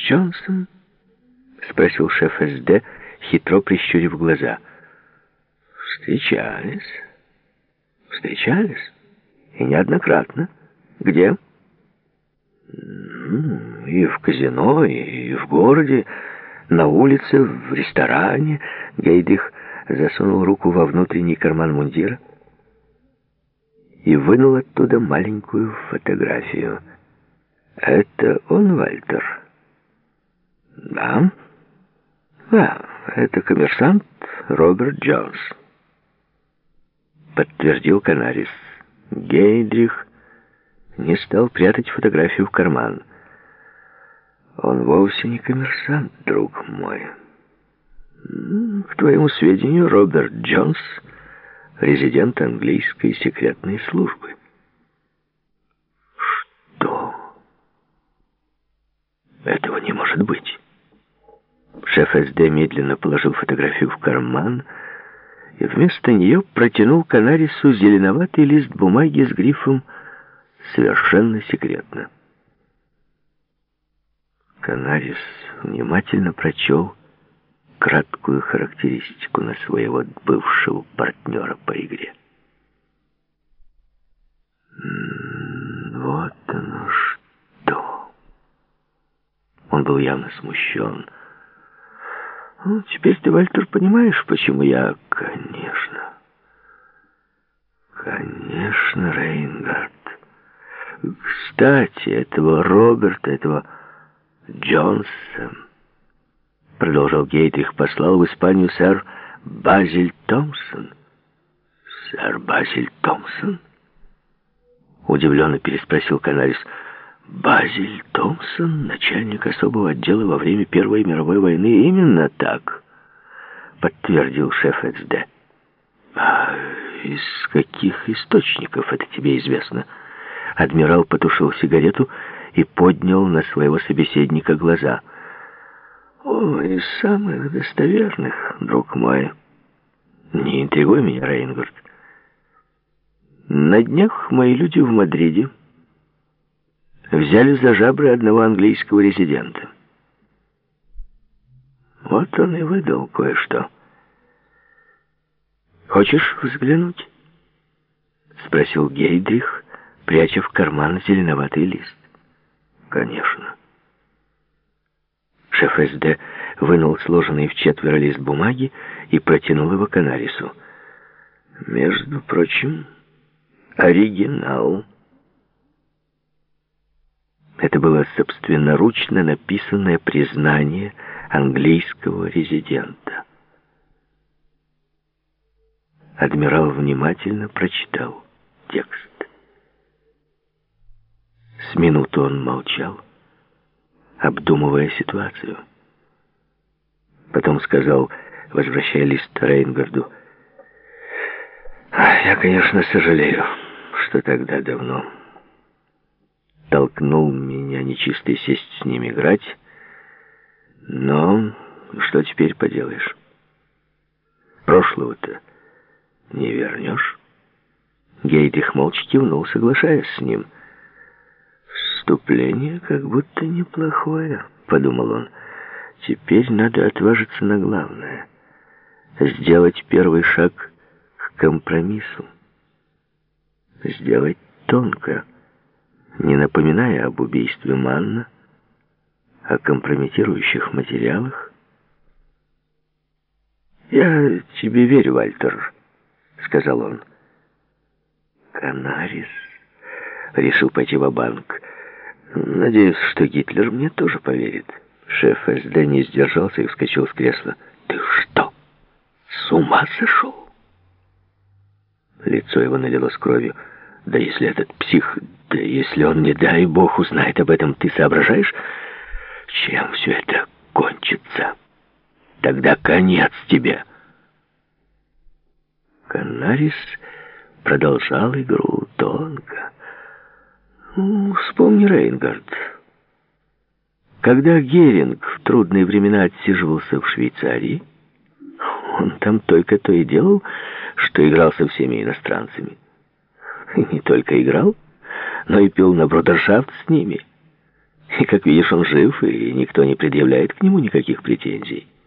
Джонсон?» — спросил шеф СД, хитро прищурив глаза. «Встречались. Встречались. И неоднократно. Где?» «И в казино, и в городе, на улице, в ресторане». Гейдрих засунул руку во внутренний карман мундира и вынул оттуда маленькую фотографию. «Это он, Вальтер?» «Да. Да, это коммерсант Роберт Джонс», — подтвердил Канарис. Гейдрих не стал прятать фотографию в карман. «Он вовсе не коммерсант, друг мой. К твоему сведению, Роберт Джонс — резидент английской секретной службы». «Что? Этого не может быть». Шеф СД медленно положил фотографию в карман и вместо нее протянул Канарису зеленоватый лист бумаги с грифом «Совершенно секретно». Канарис внимательно прочел краткую характеристику на своего бывшего партнера по игре. Вот оно что. Он был явно смущен. «Ну, теперь ты, Вальтер, понимаешь, почему я...» Конечно, Рейнгард. Кстати, этого Роберта, этого Джонса, продолжал Гейдрих, послал в Испанию сэр Базиль Томпсон». «Сэр Базиль Томпсон?» Удивленно переспросил Канарис. «Базиль Томпсон, начальник особого отдела во время Первой мировой войны?» «Именно так», — подтвердил шеф СД. «А из каких источников это тебе известно?» Адмирал потушил сигарету и поднял на своего собеседника глаза. «О, из самых достоверных, друг мой. Не интригуй меня, Рейнгард. На днях мои люди в Мадриде взяли за жабры одного английского резидента. Вот он и выдал кое-что. Хочешь взглянуть?» — спросил Гейдрих, пряча в карман зеленоватый лист. «Конечно». Шеф СД вынул сложенный в четверо лист бумаги и протянул его Канарису. «Между прочим, оригинал». Это было собственноручно написанное признание английского резидента. Адмирал внимательно прочитал текст. С минуту он молчал, обдумывая ситуацию. Потом сказал, возвращая лист Рейнгарду: «Я, конечно, сожалею, что тогда давно толкнул меня нечистый сесть с ним играть, но что теперь поделаешь? Прошлого-то не вернешь». Гейдрих молча кивнул, соглашаясь с ним. «Вступление как будто неплохое», — подумал он. «Теперь надо отважиться на главное. Сделать первый шаг к компромиссу. Сделать тонко, не напоминая об убийстве Манна, о компрометирующих материалах». «Я тебе верю, Вальтер», — сказал он. Канарис решил пойти ва-банк. «Надеюсь, что Гитлер мне тоже поверит». Шеф СД не сдержался и вскочил с кресла. «Ты что, с ума сошел?» Лицо его налилось кровью. «Да если этот псих, да если он, не дай бог, узнает об этом, ты соображаешь, чем все это кончится? Тогда конец тебе». Канарис продолжал игру тонко. Вспомни, Рейнгард, когда Геринг в трудные времена отсиживался в Швейцарии, он там только то и делал, что играл со всеми иностранцами. И не только играл, но и пил на брудершафт с ними. И, как видишь, он жив, и никто не предъявляет к нему никаких претензий.